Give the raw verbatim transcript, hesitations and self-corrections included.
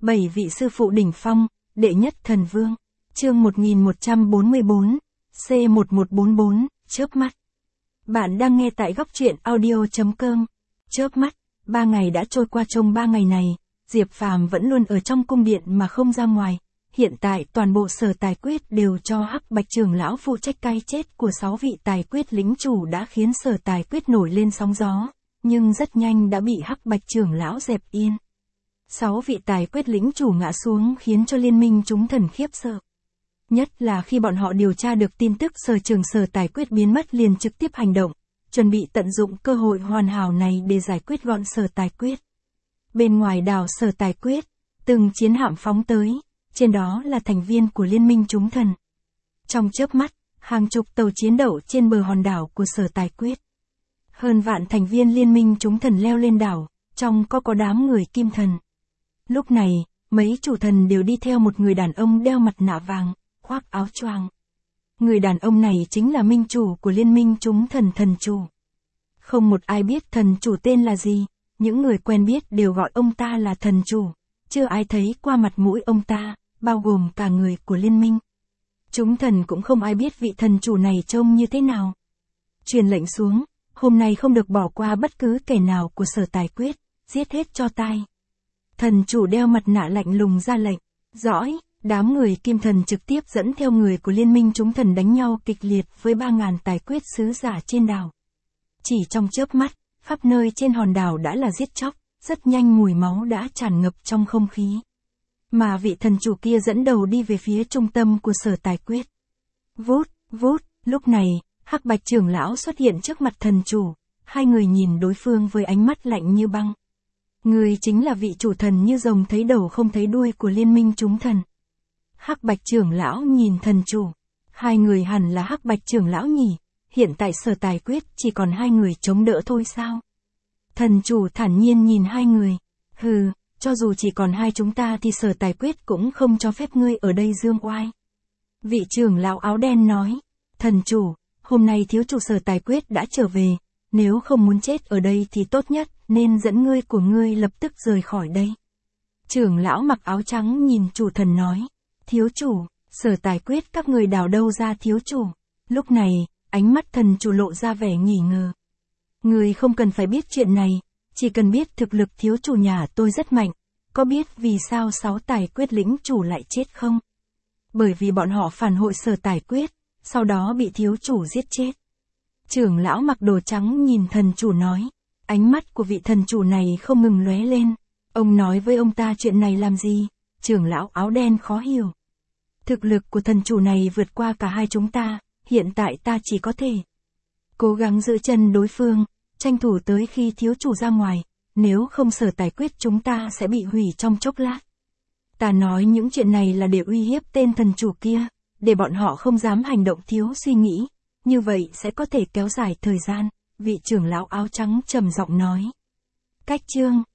Bảy vị sư phụ đỉnh phong, đệ nhất thần vương. Chương một nghìn một trăm bốn mươi bốn, C một một bốn bốn, chớp mắt. Bạn đang nghe tại góc truyện audio chấm com. Chớp mắt, ba ngày đã trôi qua, trong ba ngày này, Diệp Phàm vẫn luôn ở trong cung điện mà không ra ngoài. Hiện tại toàn bộ sở tài quyết đều cho Hắc Bạch trưởng lão phụ trách. Cái chết của sáu vị tài quyết lĩnh chủ đã khiến sở tài quyết nổi lên sóng gió, nhưng rất nhanh đã bị Hắc Bạch trưởng lão dẹp yên. Sáu vị tài quyết lĩnh chủ ngã xuống khiến cho liên minh chúng thần khiếp sợ. Nhất là khi bọn họ điều tra được tin tức sở trường sở tài quyết biến mất, liền trực tiếp hành động, chuẩn bị tận dụng cơ hội hoàn hảo này để giải quyết gọn sở tài quyết. Bên ngoài đảo sở tài quyết, từng chiến hạm phóng tới, trên đó là thành viên của liên minh chúng thần. Trong chớp mắt, hàng chục tàu chiến đậu trên bờ hòn đảo của sở tài quyết. Hơn vạn thành viên liên minh chúng thần leo lên đảo, trong có có đám người kim thần. Lúc này, mấy chủ thần đều đi theo một người đàn ông đeo mặt nạ vàng, khoác áo choàng. Người đàn ông này chính là minh chủ của liên minh chúng thần, thần chủ. Không một ai biết thần chủ tên là gì, những người quen biết đều gọi ông ta là thần chủ, chưa ai thấy qua mặt mũi ông ta, bao gồm cả người của liên minh. Chúng thần cũng không ai biết vị thần chủ này trông như thế nào. Truyền lệnh xuống, hôm nay không được bỏ qua bất cứ kẻ nào của sở tài quyết, giết hết cho tai. Thần chủ đeo mặt nạ lạnh lùng ra lệnh. Dõi, đám người kim thần trực tiếp dẫn theo người của liên minh chúng thần đánh nhau kịch liệt với ba ngàn tài quyết sứ giả trên đảo. Chỉ trong chớp mắt, khắp nơi trên hòn đảo đã là giết chóc, rất nhanh mùi máu đã tràn ngập trong không khí. Mà vị thần chủ kia dẫn đầu đi về phía trung tâm của sở tài quyết. Vút, vút, lúc này, Hắc Bạch trưởng lão xuất hiện trước mặt thần chủ, hai người nhìn đối phương với ánh mắt lạnh như băng. Người chính là vị chủ thần như rồng thấy đầu không thấy đuôi của liên minh chúng thần. Hắc Bạch trưởng lão nhìn thần chủ, hai người hẳn là Hắc Bạch trưởng lão nhỉ, hiện tại sở tài quyết chỉ còn hai người chống đỡ thôi sao? Thần chủ thản nhiên nhìn hai người, hừ, cho dù chỉ còn hai chúng ta thì sở tài quyết cũng không cho phép ngươi ở đây dương oai. Vị trưởng lão áo đen nói, thần chủ, hôm nay thiếu chủ sở tài quyết đã trở về, nếu không muốn chết ở đây thì tốt nhất nên dẫn ngươi của ngươi lập tức rời khỏi đây. Trưởng lão mặc áo trắng nhìn chủ thần nói, thiếu chủ, sở tài quyết các người đào đâu ra thiếu chủ? Lúc này, ánh mắt thần chủ lộ ra vẻ nghi ngờ. Người không cần phải biết chuyện này, chỉ cần biết thực lực thiếu chủ nhà tôi rất mạnh. Có biết vì sao sáu tài quyết lĩnh chủ lại chết không? Bởi vì bọn họ phản hội sở tài quyết, sau đó bị thiếu chủ giết chết. Trưởng lão mặc đồ trắng nhìn thần chủ nói, ánh mắt của vị thần chủ này không ngừng lóe lên. Ông nói với ông ta chuyện này làm gì? Trưởng lão áo đen khó hiểu. Thực lực của thần chủ này vượt qua cả hai chúng ta, hiện tại ta chỉ có thể cố gắng giữ chân đối phương, tranh thủ tới khi thiếu chủ ra ngoài, nếu không sở tài quyết chúng ta sẽ bị hủy trong chốc lát. Ta nói những chuyện này là để uy hiếp tên thần chủ kia, để bọn họ không dám hành động thiếu suy nghĩ, như vậy sẽ có thể kéo dài thời gian, vị trưởng lão áo trắng trầm giọng nói. Cách chương